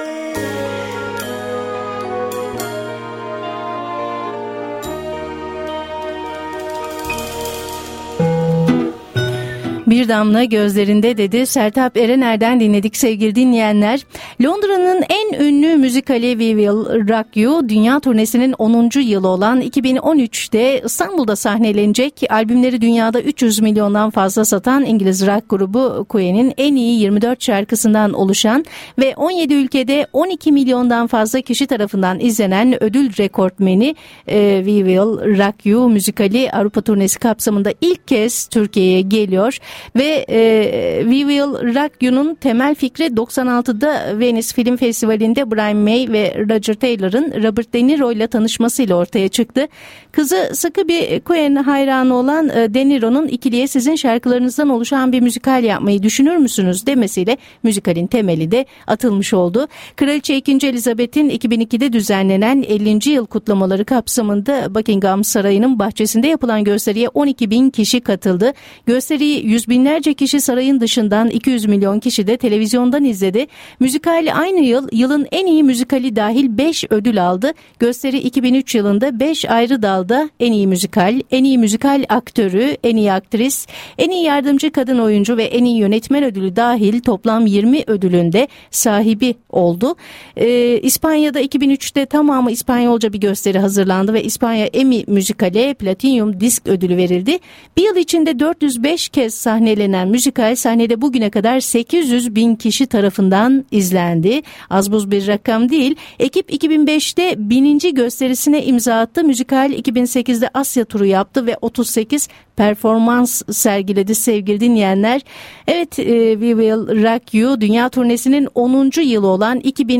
Bir damla gözlerinde dedi. Sertab Erener'den dinledik sevgili dinleyenler. Londra'nın en ünlü müzikali We Will Rock You dünya turnesinin 10. yılı olan 2013'te İstanbul'da sahnelenecek. Albümleri dünyada 300 milyondan fazla satan İngiliz rock grubu Queen'in en iyi 24 şarkısından oluşan ve 17 ülkede 12 milyondan fazla kişi tarafından izlenen ödül rekortmeni We Will Rock You müzikali Avrupa turnesi kapsamında ilk kez Türkiye'ye geliyor. Ve We Will Rock You'nun temel fikri 96'da Venice Film Festivali'nde Brian May ve Roger Taylor'ın Robert De Niro ile tanışmasıyla ortaya çıktı. Kızı sıkı bir Queen hayranı olan De Niro'nun ikiliye sizin şarkılarınızdan oluşan bir müzikal yapmayı düşünür müsünüz demesiyle müzikalin temeli de atılmış oldu. Kraliçe 2. Elizabeth'in 2002'de düzenlenen 50. yıl kutlamaları kapsamında Buckingham Sarayı'nın bahçesinde yapılan gösteriye 12 bin kişi katıldı. Gösteriyi yüz binlerce kişi sarayın dışından 200 milyon kişi de televizyondan izledi. Müzikal aynı yıl yılın en iyi müzikali dahil 5 ödül aldı. Gösteri 2003 yılında 5 ayrı dalda en iyi müzikal, en iyi müzikal aktörü, en iyi aktris, en iyi yardımcı kadın oyuncu ve en iyi yönetmen ödülü dahil toplam 20 ödülün de sahibi oldu. İspanya'da 2003'te tamamı İspanyolca bir gösteri hazırlandı ve İspanya Emmy müzikale Platinum Disk ödülü verildi. Bir yıl içinde 405 kez sahnelenen müzikal sahnede bugüne kadar 800 bin kişi tarafından izlendi. Az buz bir rakam değil. Ekip 2005'te 1000. gösterisine imza attı. Müzikal 2008'de Asya turu yaptı ve 38 performans sergiledi sevgili dinleyenler. Evet, We Will Rock You dünya turnesinin 10. yılı olan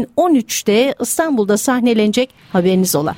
2013'te İstanbul'da sahnelenecek, haberiniz ola.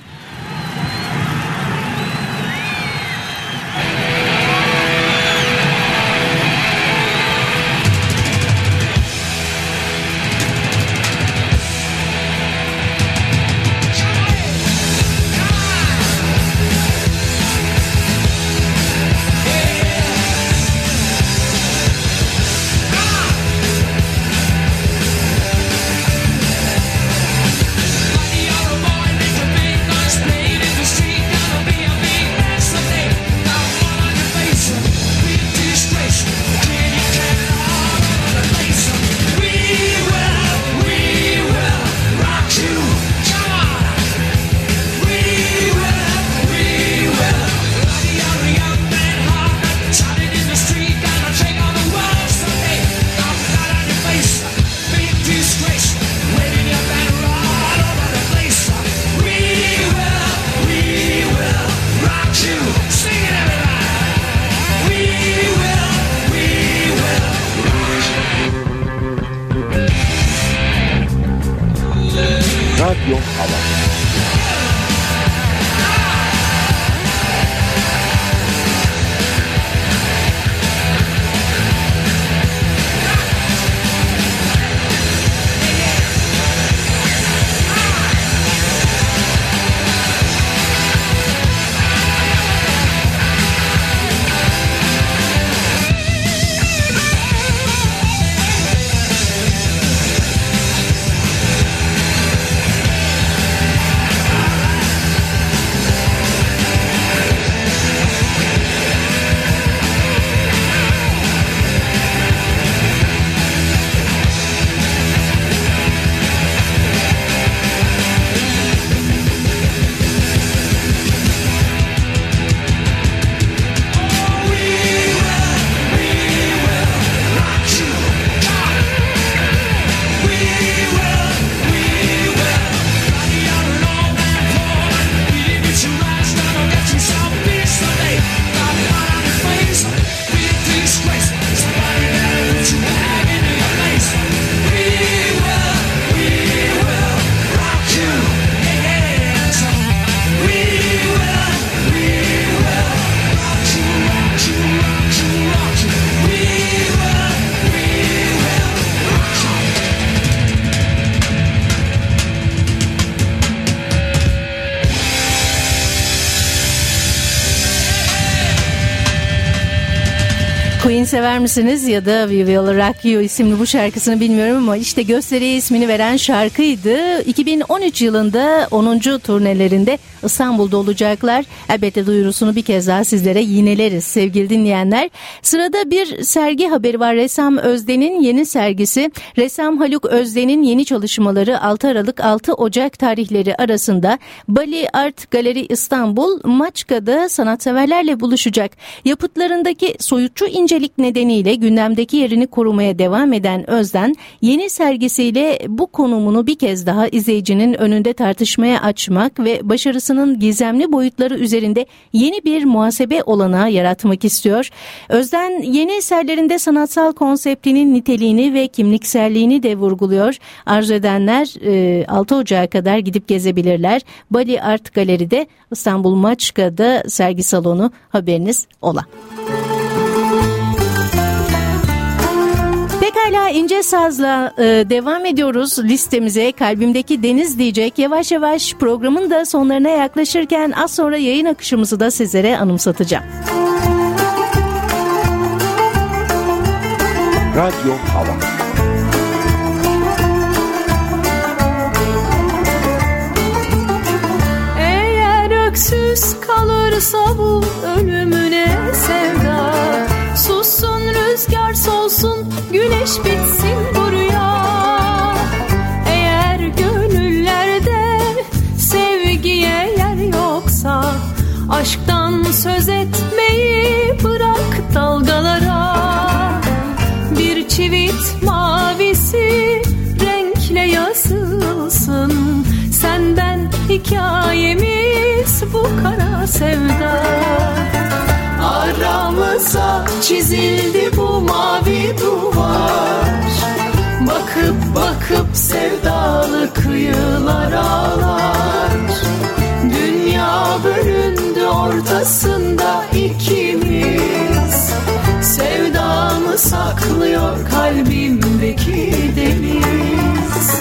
Beni Sever Misiniz ya da We Will Rock You isimli bu şarkısını bilmiyorum ama işte Gösteri'ye ismini veren şarkıydı. 2013 yılında 10. turnelerinde İstanbul'da olacaklar. Elbette duyurusunu bir kez daha sizlere yineleriz sevgili dinleyenler. Sırada bir sergi haberi var. Ressam Özden'in yeni sergisi. Ressam Haluk Özden'in yeni çalışmaları 6 Aralık 6 Ocak tarihleri arasında Bali Art Galeri İstanbul Maçka'da sanatseverlerle buluşacak. Yapıtlarındaki soyutçu incelik nedeniyle gündemdeki yerini korumaya devam eden Özden, yeni sergisiyle bu konumunu bir kez daha izleyicinin önünde tartışmaya açmak ve başarısının gizemli boyutları üzerinde yeni bir muhasebe olanağı yaratmak istiyor. Özden yeni eserlerinde sanatsal konseptinin niteliğini ve kimlikselliğini de vurguluyor. Arzu edenler 6 Ocak'a kadar gidip gezebilirler. Bali Art Galeri'de İstanbul Maçka'da sergi salonu, haberiniz ola. Pekala, İnce Saz'la devam ediyoruz listemize. Kalbimdeki Deniz diyecek. Yavaş yavaş programın da sonlarına yaklaşırken az sonra yayın akışımızı da sizlere anımsatacağım. Radyo Hava. Eğer öksüz kalırsa bu ölümüne sevda, sussun rüzgar solsun, güneş bitsin bu rüya. Eğer gönüllerde sevgiye yer yoksa, aşktan söz etmeyi bırak dalgalara. Bir çivit mavisi renkle yazılsın, senden hikayemiz bu kara sevda. Aramıza çizildi bu mavi duvar, bakıp bakıp sevdalı kıyılar ağlar. Dünya bölündü ortasında ikimiz, sevdamı saklıyor kalbimdeki deniz.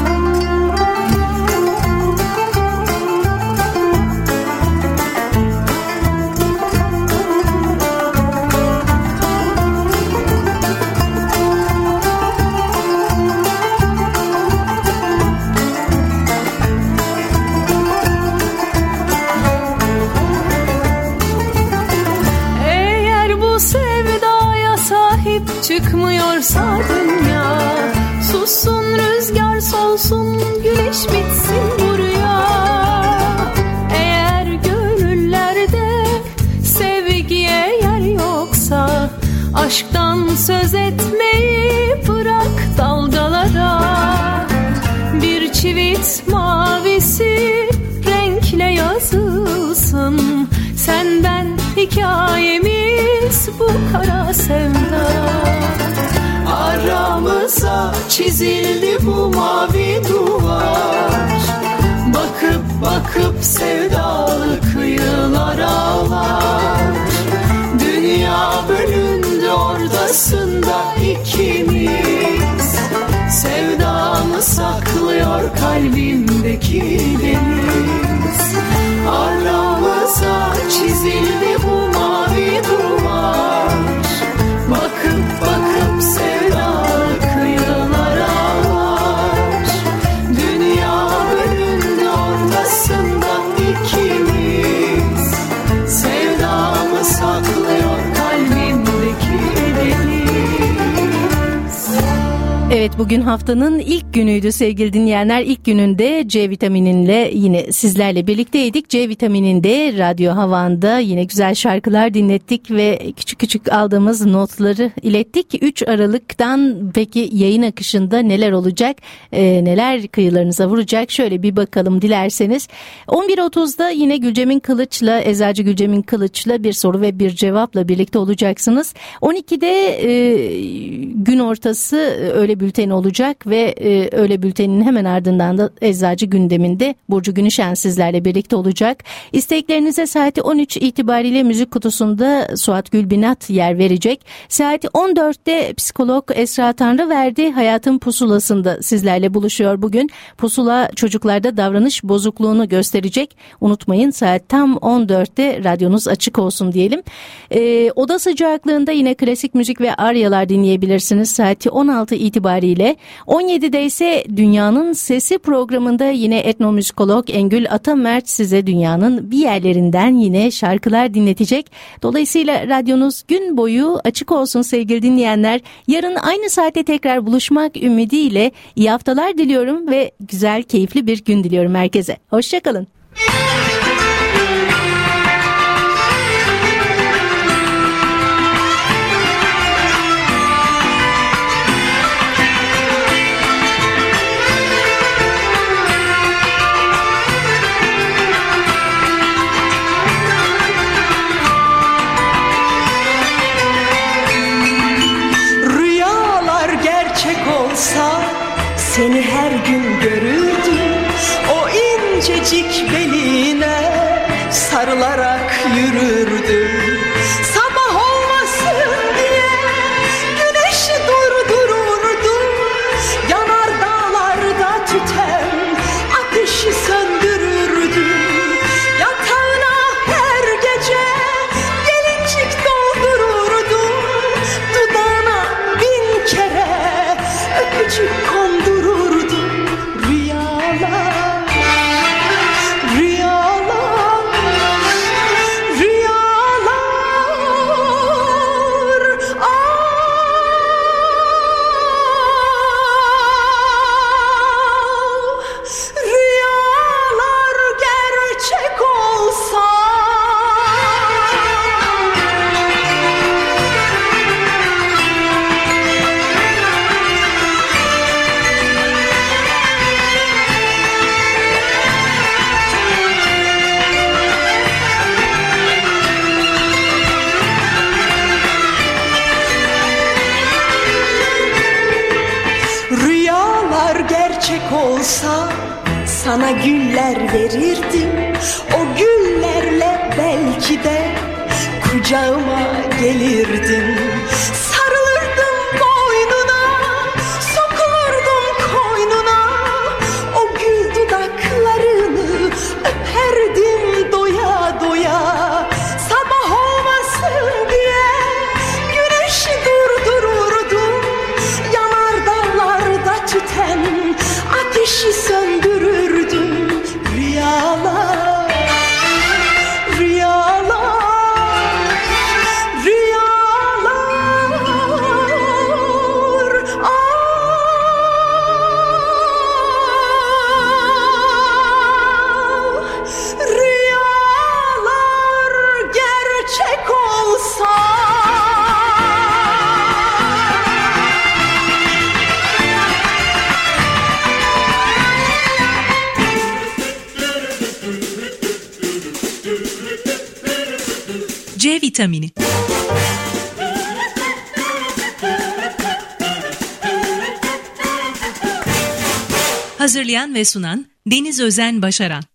Çıkmıyorsa dünya, sussun rüzgar solsun, güneş bitsin bu rüya. Eğer gönüllerde sevgiye yer yoksa, aşktan söz etmeyi bırak dalgalara. Bir çivit mavisi renkle yazılsın, senden hikayemiz bu kara sevda. Aramıza çizildi bu mavi duvar, bakıp bakıp sevdalı kıyılar ağlar. Dünya bölündü ortasında ikimiz, sevdamı saklıyor kalbimdeki deniz. Aramıza çizildi bu mavi duvar, bakıp bakıp sevdalı kıyılar ağlar. Dünya bölündü ortasında ikimiz, sevdamı saklıyor kalbimdeki deniz. Evet, bugün haftanın ilk günüydü sevgili dinleyenler. İlk gününde C vitamininle yine sizlerle birlikteydik. C vitamininde Radyo Havan'da yine güzel şarkılar dinlettik ve küçük küçük aldığımız notları ilettik. 3 Aralık'tan peki yayın akışında neler olacak, neler kıyılarınıza vuracak, şöyle bir bakalım dilerseniz. 11.30'da yine Gülcemin Kılıç'la, Eczacı Gülcemin Kılıç'la bir soru ve bir cevapla birlikte olacaksınız. 12'de gün ortası öğle bülteni olacak ve öğle bülteninin hemen ardından da Eczacı gündeminde Burcu Günüşen sizlerle birlikte olacak. İsteklerinize saati 13 itibariyle müzik kutusunda Suat Gülbinat yer verecek. Saati 14'te psikolog Esra Tanrıverdi Hayatın Pusulası'nda sizlerle buluşuyor bugün. Pusula çocuklarda davranış bozukluğunu gösterecek. Unutmayın, saat tam 14'te radyonuz açık olsun diyelim. Oda sıcaklığında yine klasik müzik ve aryalar dinleyebilirsiniz saati 16 itibariyle. 17'de ise Dünyanın Sesi programında yine etnomüzikolog Engül Atamert size dünyanın bir yerlerinden yine şarkılar dinletecek. Dolayısıyla radyonuz gün boyu açık olsun sevgili dinleyenler. Yarın aynı saatte tekrar buluşmak ümidiyle iyi haftalar diliyorum ve güzel, keyifli bir gün diliyorum herkese. Hoşçakalın. Seni her gün görürdüm, o incecik beline sarılarak yürürdüm. Sabah olmasın diye güneşi durdururdum, yanar dağlarda tüten ateşi söndürürdüm. Yatağına her gece gelincik doldururdum, dudağına 1000 kere öpücük kondururdum. Rüyalar, rüyalar, rüyalar, rüyalar gerçek olsa. Rüyalar gerçek olsa sana güller verirdim. O güllerle belki de kucağıma gelirdin. Sarılırdım boynuna, sokulurdum koynuna, o gül dudaklarını öperdim doya doya. Sabah olmasın diye güneşi durdururdum, yanar dağlarda tüten ateşi söndürürdüm. Rüyalar, rüyalar, rüyalar, rüyalar gerçek olsa. C vitamini. Hazırlayan ve sunan Deniz Özen Başaran.